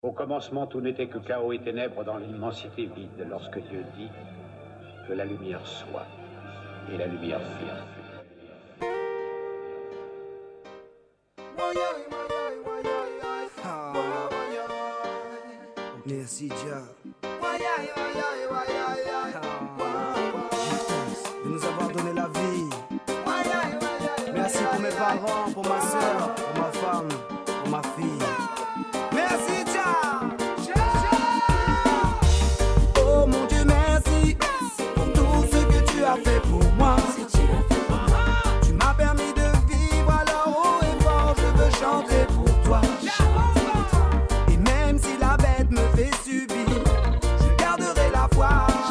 Au commencement, tout n'était que chaos et ténèbres dans l'immensité vide, lorsque Dieu dit que la lumière soit, et la lumière fut. Merci Jah de nous avoir donné la vie. Merci pour mes parents, pour ma soeur, pour ma femme, pour ma fille. Merci Jah. Oh mon Dieu, merci pour tout ce que tu as fait pour moi. Tu m'as permis de vivre, alors haut et fort je veux chanter pour toi. Et même si la bête me fait subir, je garderai la foi.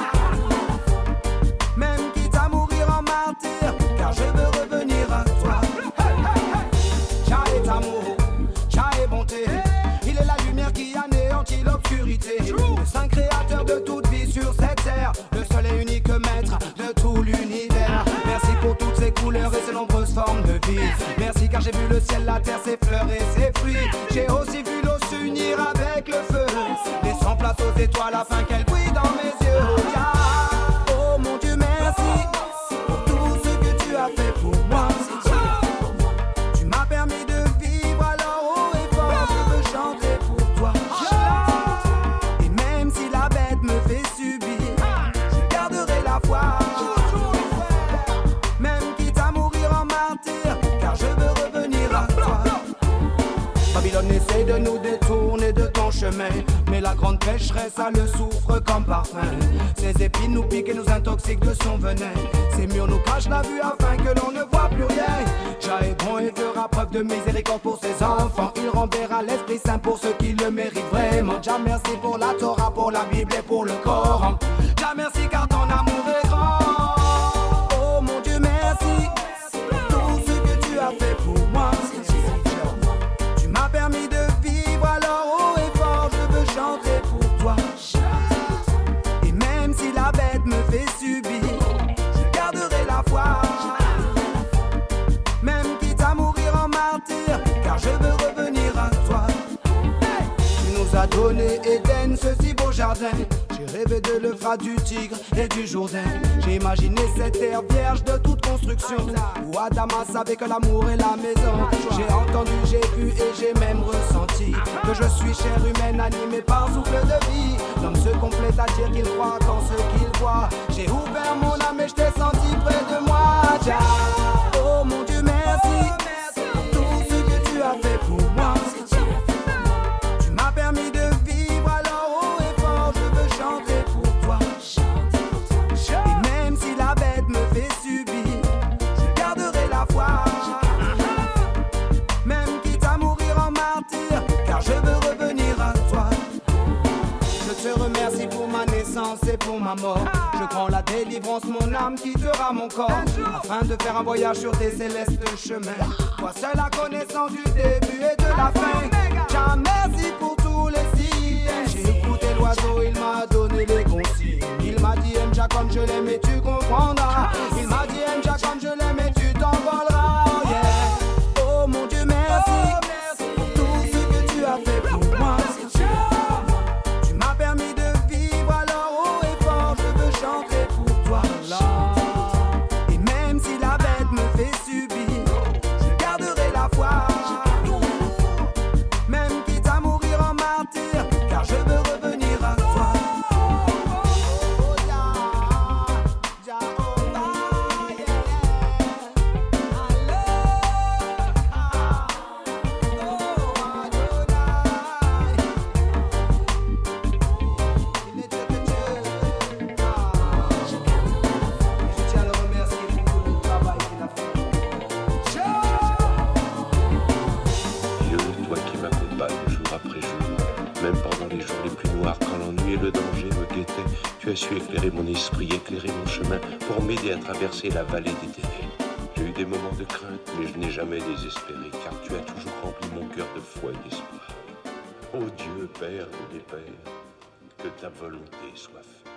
Même quitte à mourir en martyr, car je veux revenir à toi. Jah est amour, Jah est bonté. Il est la lumière qui anéantit l'obscurité. Le saint créateur de toute vie sur cette terre, le seul et unique maître de tout l'univers. Merci pour toutes ces couleurs et ces nombreuses formes de vie. Merci car j'ai vu le ciel, la terre, ses fleurs et ses fruits. J'ai aussi vu l'eau s'unir avec le feu, laissant place aux étoiles afin qu'elles brillent dans mes yeux. Oh mon Dieu, merci pour tout ce que tu as fait pour moi. Tu m'as permis de vivre, alors haut et fort je veux chanter pour toi. Et même si la bête me fait subir, je garderai la foi. Même quitte à mourir en martyr, car je veux revenir à toi. Babylone essaie de nous détourner de ton chemin, mais la grande pécheresse a le soufre comme parfum. Ses épines nous piquent et nous intoxiquent de son venin. Ses murs nous cachent la vue afin que l'on ne voit plus rien. Jah est bon et fera preuve de miséricorde pour ses enfants. Il renverra l'Esprit Saint pour ceux qui le méritent vraiment. Jah merci pour la Torah, pour la Bible et pour le Coran. Jah merci car ton amour est grand. Oh mon Dieu, merci pour tout ce que tu as fait pour moi. Tu m'as permis de vivre, alors haut et fort je veux chanter pour toi. Et même si la bête me fait subir, je garderai la foi. Même quitte à mourir en martyr, car je veux revenir à toi. Tu nous as donné Éden, ce si beau jardin. J'ai rêvé de l'Euphrate, du Tigre et du Jourdain. J'ai imaginé cette terre vierge de toute construction, où Adama savait que l'amour est la maison. J'ai entendu, j'ai vu et j'ai même ressenti que je suis chair humaine animée par souffle de vie. L'homme se complète à dire qu'il croit qu'en ce qu'il voit. J'ai ouvert mon âme et je t'ai senti près de moi. Jah. Oh mon Dieu, merci pour tout ce que tu as fait pour moi. Tu m'as permis de vivre, alors haut et fort je veux chanter pour toi. Et même si la bête me fait subir, je garderai la foi. Même quitte à mourir en martyr, car je veux revenir à toi. Je te remercie pour ma naissance et pour ma mort. Je prends la délivrance, mon âme quittera mon corps, afin de faire un voyage sur tes célestes chemins. Toi seul la connaissance du début et de la fin. Jah merci pour tous les signes. J'ai écouté l'oiseau, il m'a donné les consignes. Il m'a dit aime Jah comme je l'aime et tu comprendras. Il m'a dit aime Jah comme je l'aime et tu t'envoleras. Oh yeah. Oh mon Dieu, merci pour tout ce que tu as fait pour moi. Tu m'as permis de vivre, alors haut et fort je veux chanter pour toi. Et même si la bête me fait subir, je garderai la foi. Même quitte à mourir en martyr, car je veux revenir à toi. Oh Jah, Jah, oh Jah, yeah. Oh Adonai. Il n'est Dieu que Dieu. Je tiens à le remercier pour tout le travail qu'il a fait. Dieu, toi qui m'accompagnes jour après jour, même pendant les jours les plus noirs, quand l'ennui et le danger me guettaient, tu as su éclairer mon esprit, éclairer mon chemin, pour m'aider à traverser la vallée des ténèbres. J'ai eu des moments de crainte, mais je n'ai jamais désespéré, car tu as toujours rempli mon cœur de foi et d'espoir. Ô Dieu, Père des pères, que ta volonté soit faite.